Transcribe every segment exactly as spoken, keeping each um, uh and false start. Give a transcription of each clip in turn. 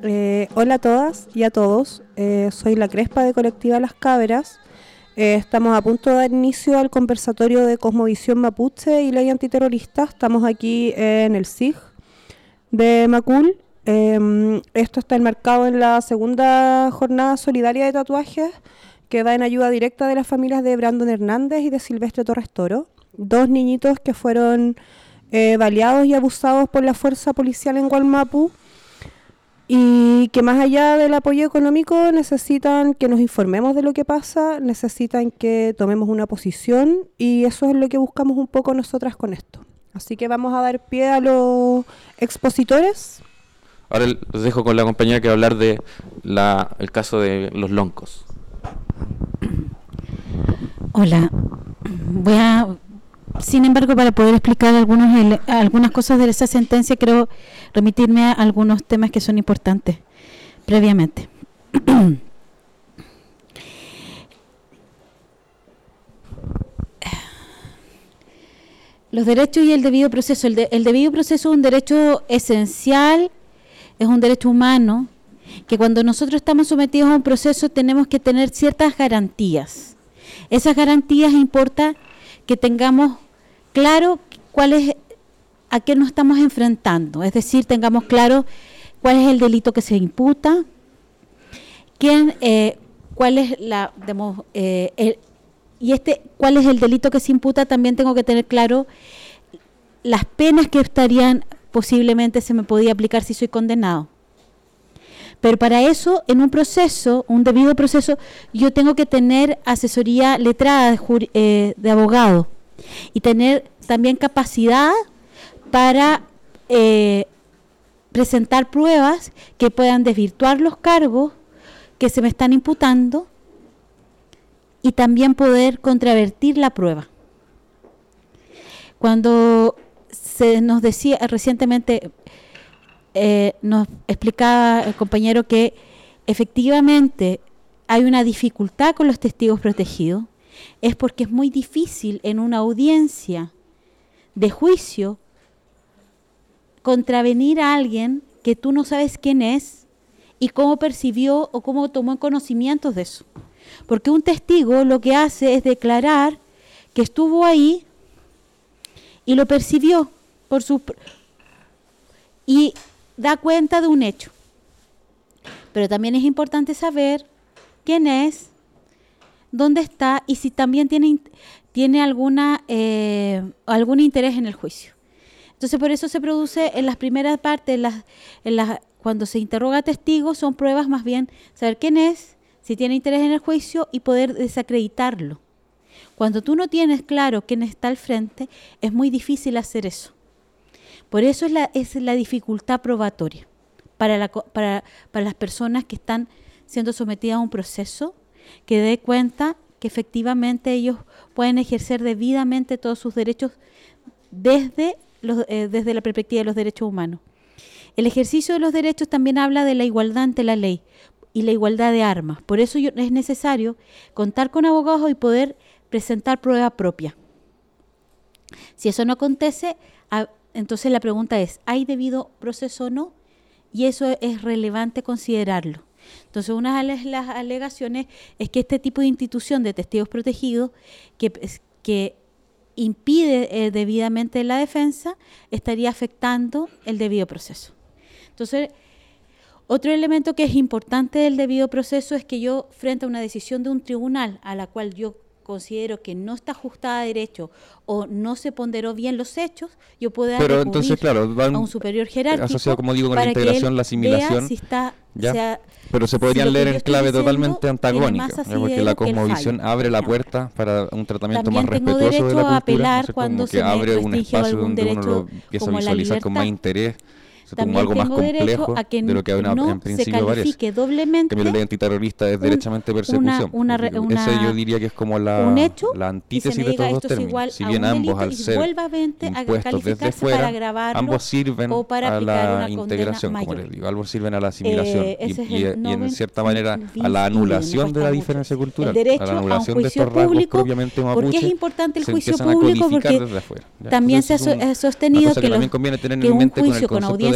Eh, hola a todas y a todos, eh, soy la Crespa de Colectiva Las Cabras. Eh, estamos a punto de dar inicio al conversatorio de Cosmovisión Mapuche y Ley Antiterrorista. Estamos aquí eh, en el S I G de Macul. Eh, esto está enmarcado en la segunda jornada solidaria de tatuajes que va en ayuda directa de las familias de Brandon Hernández y de Silvestre Torres Toro, dos niñitos que fueron eh, baleados y abusados por la fuerza policial en Gualmapu, y que más allá del apoyo económico necesitan que nos informemos de lo que pasa, necesitan que tomemos una posición, y eso es lo que buscamos un poco nosotras con esto. Así que vamos a dar pie a los expositores. Ahora los dejo con la compañera que va a hablar de la, el caso de los loncos. Hola, voy a, sin embargo, para poder explicar algunos ele- algunas cosas de esa sentencia, quiero remitirme a algunos temas que son importantes previamente. Los derechos y el debido proceso. El, de, el debido proceso es un derecho esencial, es un derecho humano, que cuando nosotros estamos sometidos a un proceso tenemos que tener ciertas garantías. Esas garantías importa que tengamos claro cuál es, a qué nos estamos enfrentando, es decir, tengamos claro cuál es el delito que se imputa, quién, eh, cuál es la, digamos, eh, el, y este, cuál es el delito que se imputa. También tengo que tener claro las penas que estarían, posiblemente se me podía aplicar si soy condenado. Pero para eso, en un proceso, un debido proceso, yo tengo que tener asesoría letrada de, jur, eh, de abogado y tener también capacidad para eh, presentar pruebas que puedan desvirtuar los cargos que se me están imputando y también poder contravertir la prueba. Cuando se nos decía recientemente, eh, nos explicaba el compañero que efectivamente hay una dificultad con los testigos protegidos, es porque es muy difícil en una audiencia de juicio contravenir a alguien que tú no sabes quién es y cómo percibió o cómo tomó conocimientos de eso. Porque un testigo lo que hace es declarar que estuvo ahí y lo percibió por su y da cuenta de un hecho. Pero también es importante saber quién es, dónde está y si también tiene, tiene alguna eh, algún interés en el juicio. Entonces, por eso se produce en las primeras partes, en las, en las, cuando se interroga a testigos, son pruebas más bien saber quién es, si tiene interés en el juicio y poder desacreditarlo. Cuando tú no tienes claro quién está al frente, es muy difícil hacer eso. Por eso es la, es la dificultad probatoria para, la, para, para las personas que están siendo sometidas a un proceso, que dé cuenta que efectivamente ellos pueden ejercer debidamente todos sus derechos desde, los, eh, desde la perspectiva de los derechos humanos. El ejercicio de los derechos también habla de la igualdad ante la ley y la igualdad de armas. Por eso yo, es necesario contar con abogados y poder presentar prueba propia. Si eso no acontece, a, entonces la pregunta es, ¿hay debido proceso o no? Y eso es relevante considerarlo. Entonces, una de las alegaciones es que este tipo de institución de testigos protegidos que, que impide eh, debidamente la defensa estaría afectando el debido proceso. Entonces, otro elemento que es importante del debido proceso es que yo, frente a una decisión de un tribunal a la cual yo considero que no está ajustada a derecho o no se ponderó bien los hechos, yo pueda Pero entonces, claro, van a un superior jerárquico asociado, como digo, con la integración, la asimilación, si está, ¿ya? Sea, pero se podrían si leer en clave totalmente antagónica, ¿ya? Porque la cosmovisión abre la ya. puerta para un tratamiento También más tengo respetuoso de la derecho a cultura, apelar ¿no? cuando como se que me abre un restringe espacio algún donde uno derecho, lo empieza a como la visualizar con más libertad. interés, También como algo más tengo derecho complejo a que de lo que una, no en principio se parece. califique doblemente Que la ley antiterrorista es derechamente persecución. Una, una, una, Ese yo diría que es como la, un hecho, la antítesis y se me de diga todos los esto es términos. igual Si a bien un ambos delito al y ser vuelvamente a impuestos desde calificarse fuera, para agravarlo ambos sirven o para a aplicar la una integración, condena como mayor. les digo, ambos sirven a la asimilación Eh, y, ese es y, el y en noven cierta manera bis a la idem, me anulación de cuesta la mucho. diferencia El cultural, derecho a la a un anulación de juicio estos rasgos público, propiamente ¿por qué mapuche, es importante el se juicio empiezan a público? codificar Porque desde afuera, ¿ya? también Entonces, se ha es un, sostenido que, que, también los, conviene tener que en un mente con el juicio con, concepto de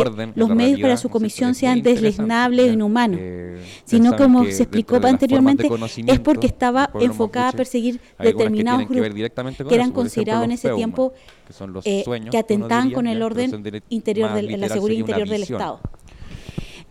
orden, los la medios para realidad, su ¿no es comisión cierto? Es muy sean interesante, deslesnables o ¿ya? inhumanos, Eh, sino ustedes saben como que se explicó dentro de las formas de anteriormente, es conocimiento porque estaba del pueblo enfocada a mapuche, perseguir hay algunas que determinados tienen que ver grupos directamente con que eran eso, por ejemplo, considerados en los ese feuma, tiempo que son los eh, sueños, que uno atentaban diría, con ya, el pero orden son dire- interior más del, la literal seguridad sería una interior del visión. Estado.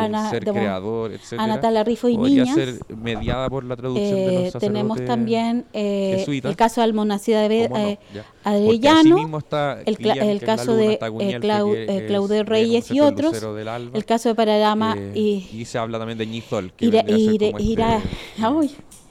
Ana, ser de- creador, etcétera, a Natalia Rifo y podría Niñas. ser mediada por la traducción de Eh, los tenemos sacerdotes también eh, jesuitas. el caso de Almonacida de ¿Cómo no? eh, Ya. Porque Arellano, asimismo está el, cla- Kilian, el que es la caso luna, de está eh, Guñelfe, Clau- que eh, es Claudio de, Reyes ¿no y es cierto?, el otros, lucero del alba. el caso de Panorama Eh, y y se habla también de Ñizol, que Ira, vendría a ser Ira- como este, Ira- eh, ay,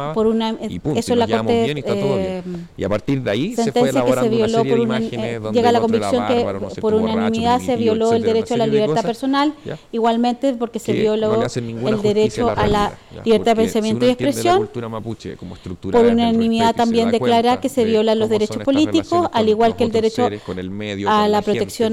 llamaba, por una, y punto, eso y la nos llevamos Corte, bien y está todo eh, bien. Y a partir de ahí se sentencia fue que se elaborando una violó serie por de una- imágenes eh, donde llega a la el otro era convicción que bárbaro, ¿no es cierto? por borracho, unanimidad se primitivo, violó el etcétera, una derecho a la serie de libertad cosas, personal, ¿ya? igualmente porque se que violó no le hacen ninguna el justicia derecho a la a la realidad, ya, libertad de porque pensamiento si y uno entiende la expresión. cultura mapuche como estructura Por desde el unanimidad respeto y se también da declara cuenta que se de violan los cómo derechos son estas políticos, relaciones al con igual los que el otros derecho seres, con el medio, a con la gente, protección a la por familia.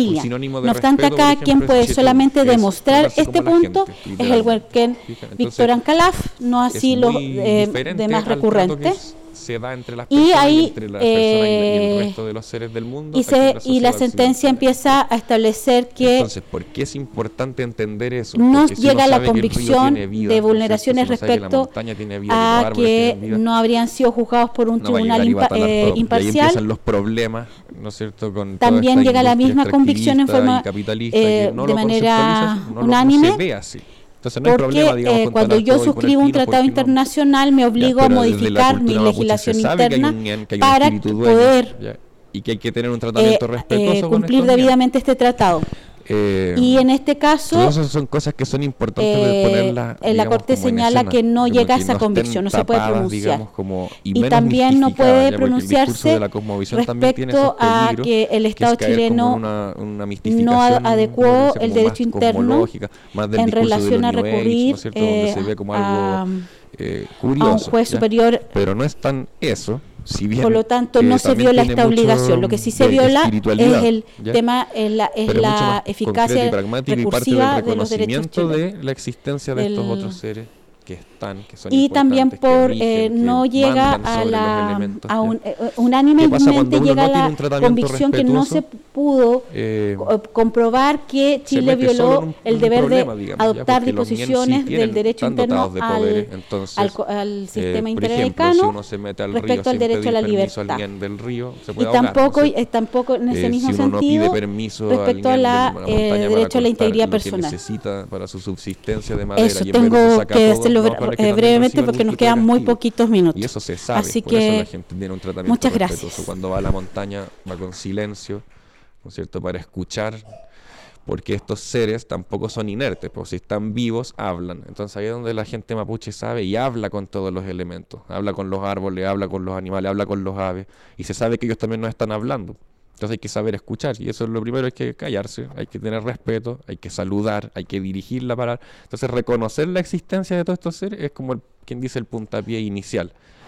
familia. sinónimo de No obstante, respeto, acá por quien ejemplo, puede es chetum, solamente que es demostrar tratarse este como la punto gente, es el literalmente. huerquén Fija, entonces, Víctor Ancalaf, no es así los muy eh, diferente demás al trato que recurrentes. se da entre las Y personas y, ahí, entre las personas y, la- y el eh, resto de los seres del mundo. Y, aquí en se, la y la sociedad sentencia occidental. empieza a establecer que Entonces, ¿por qué es importante entender eso? no Porque si uno llega la sabe que el río convicción tiene vida, de ¿no es cierto? vulneraciones Si uno sabe que la respecto montaña tiene vida, que los a árboles que tienen vida, no habrían sido juzgados por un no va a tribunal llegar y va a impa- talar eh, todo. Y ahí imparcial. empiezan los problemas, ¿no es cierto? Con toda También esta llega la industria misma convicción en extractivista forma y capitalista eh, que no de lo manera conceptualiza así, no lo- unánime, no se ve así. Entonces no hay porque problema, digamos, eh, con cuando talar yo todo y poner suscribo un pino, tratado porque no. internacional me Ya, obligo a pero desde la modificar cultura mi mapuche legislación se sabe que hay interna un ñen, que hay un para espíritu dueño, poder ya, y que hay que tener un eh, tratamiento eh, respetuoso con cumplir estos ñen. debidamente este tratado. Eh, Y en este caso, Todas esas son cosas que son importantes de eh, ponerlas, en la digamos, Corte como en señala escena, que no como llega a que esa no convicción, estén no se puede tapadas, pronunciar. digamos, como, y, Y menos también no mistificadas, puede ya, porque el discurso pronunciarse de la cosmovisión también tiene esos respecto a peligros, que el que Estado es caer como en chileno una, una no mistificación, adecuó como dice, el como derecho más interno cosmológica, más del en discurso de relación los a New Age, ¿no recurrir es cierto? Donde eh, se ve como a, algo eh, a curioso, un juez ¿ya? superior. Pero no es tan eso, si bien Por lo tanto, eh, no se también viola tiene esta mucho obligación. Lo que sí se de viola espiritualidad, es el ¿ya? tema, es la, es Pero es mucho la más concreto eficacia y pragmático y parte del recursiva de los derechos reconocimiento chilenos. de la existencia de estos Del- otros seres que están, que son Y también importantes, que por rigen, eh, que no llega mandan a sobre la los elementos, a ¿ya? un, eh, ¿Qué pasa unánimemente cuando uno llega no a tiene la un tratamiento convicción que no se respetuoso? pudo Eh, co- comprobar que se Chile mete solo en violó un- el un deber problema, de digamos, ya, adoptar porque los ñen sí disposiciones tienen- del derecho están interno dotados de al, poderes, entonces, al, co- al Eh, sistema por ejemplo, si interamericano uno se mete al respecto río al sin derecho a pedir la permiso al libertad. ñen del río, se Y puede ahogar, ¿no es tampoco, cierto? eh, tampoco en ese Eh, mismo si uno no pide sentido permiso respecto al a ñen la, de eh, montaña para derecho a la cortar integridad lo personal. que necesita para su subsistencia de madera, Eso y en vez de tengo eso saca que todo, hacerlo no, bre- para que eh, también brevemente reciba porque algún nos tipo de quedan muy castigo. poquitos minutos. Y eso se sabe, Así por eso que la gente tiene un tratamiento muchas respetuoso. gracias. Cuando va a la montaña, va con silencio, ¿no es cierto?, para escuchar, porque estos seres tampoco son inertes, pues si están vivos, hablan. Entonces ahí es donde la gente mapuche sabe y habla con todos los elementos. Habla con los árboles, habla con los animales, habla con los aves, y se sabe que ellos también nos están hablando. Entonces hay que saber escuchar, y eso es lo primero, hay que callarse, hay que tener respeto, hay que saludar, hay que dirigir la palabra. Entonces reconocer la existencia de todos estos seres es como el, quien dice el puntapié inicial.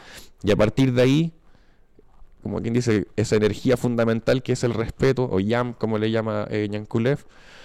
Y a partir de ahí, como quien dice, esa energía fundamental que es el respeto, o yam, como le llama eh, Ñanculev,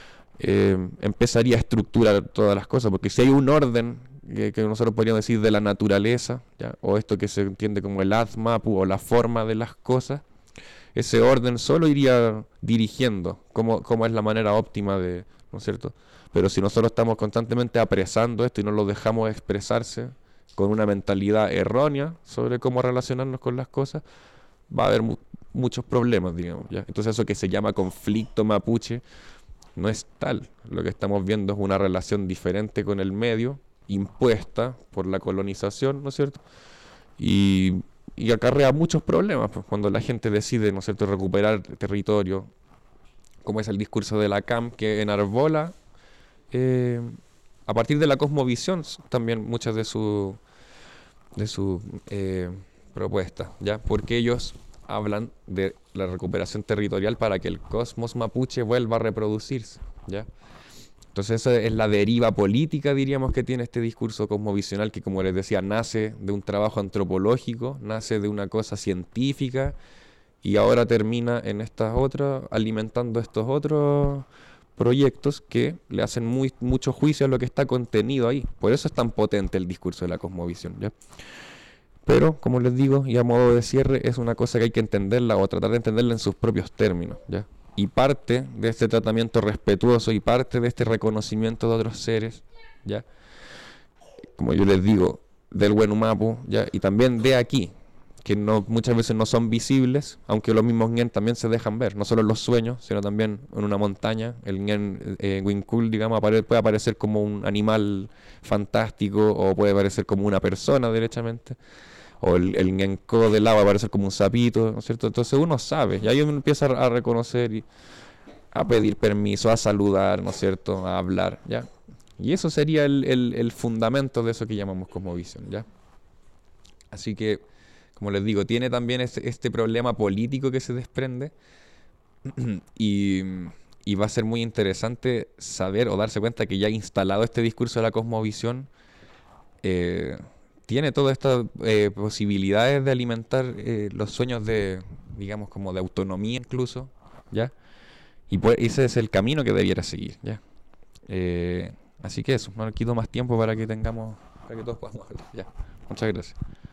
eh, empezaría a estructurar todas las cosas, porque si hay un orden que, que nosotros podríamos decir de la naturaleza, ¿ya?, o esto que se entiende como el Azmapu, o la forma de las cosas, ese orden solo iría dirigiendo cómo, cómo es la manera óptima de, ¿no es cierto? Pero si nosotros estamos constantemente apresando esto y no lo dejamos expresarse con una mentalidad errónea sobre cómo relacionarnos con las cosas, va a haber mu muchos problemas, digamos, ¿ya? Entonces eso que se llama conflicto mapuche no es tal. Lo que estamos viendo es una relación diferente con el medio, impuesta por la colonización, ¿no es cierto? Y, y acarrea muchos problemas, pues, cuando la gente decide, ¿no es cierto?, recuperar territorio, como es el discurso de la C A M, que enarbola eh, a partir de la cosmovisión también muchas de sus de su, eh, propuestas, ¿ya? Porque ellos hablan de la recuperación territorial para que el cosmos mapuche vuelva a reproducirse, ¿ya? Entonces esa es la deriva política, diríamos, que tiene este discurso cosmovisional, que, como les decía, nace de un trabajo antropológico, nace de una cosa científica, y ahora termina en estas otras, alimentando estos otros proyectos que le hacen muy, mucho juicio a lo que está contenido ahí. Por eso es tan potente el discurso de la cosmovisión, ¿ya? Pero, como les digo, y a modo de cierre, es una cosa que hay que entenderla o tratar de entenderla en sus propios términos, ¿ya? Y parte de este tratamiento respetuoso y parte de este reconocimiento de otros seres, ¿ya?, como yo les digo, del Wenumapu, ¿ya?, y también de aquí, que no, muchas veces no son visibles, aunque los mismos ñen también se dejan ver, no solo en los sueños, sino también en una montaña. El ñen eh, Winkul, digamos, apare puede aparecer como un animal fantástico, o puede aparecer como una persona derechamente, o el, el ñenco del agua aparecer como un sapito, ¿no es cierto? Entonces uno sabe, y ahí uno empieza a reconocer y a pedir permiso, a saludar, ¿no es cierto?, a hablar, ¿ya? Y eso sería el, el, el fundamento de eso que llamamos cosmovisión, ¿ya? Así que, como les digo, tiene también este, este problema político que se desprende, y, y va a ser muy interesante saber o darse cuenta que ya instalado este discurso de la cosmovisión, eh, tiene todas estas eh, posibilidades de alimentar eh, los sueños de, digamos, como de autonomía incluso, ¿ya? y pues ese es el camino que debiera seguir, ¿ya? Eh, así que eso, no le quito más tiempo para que tengamos, para que todos podamos hablar, ya. Muchas gracias.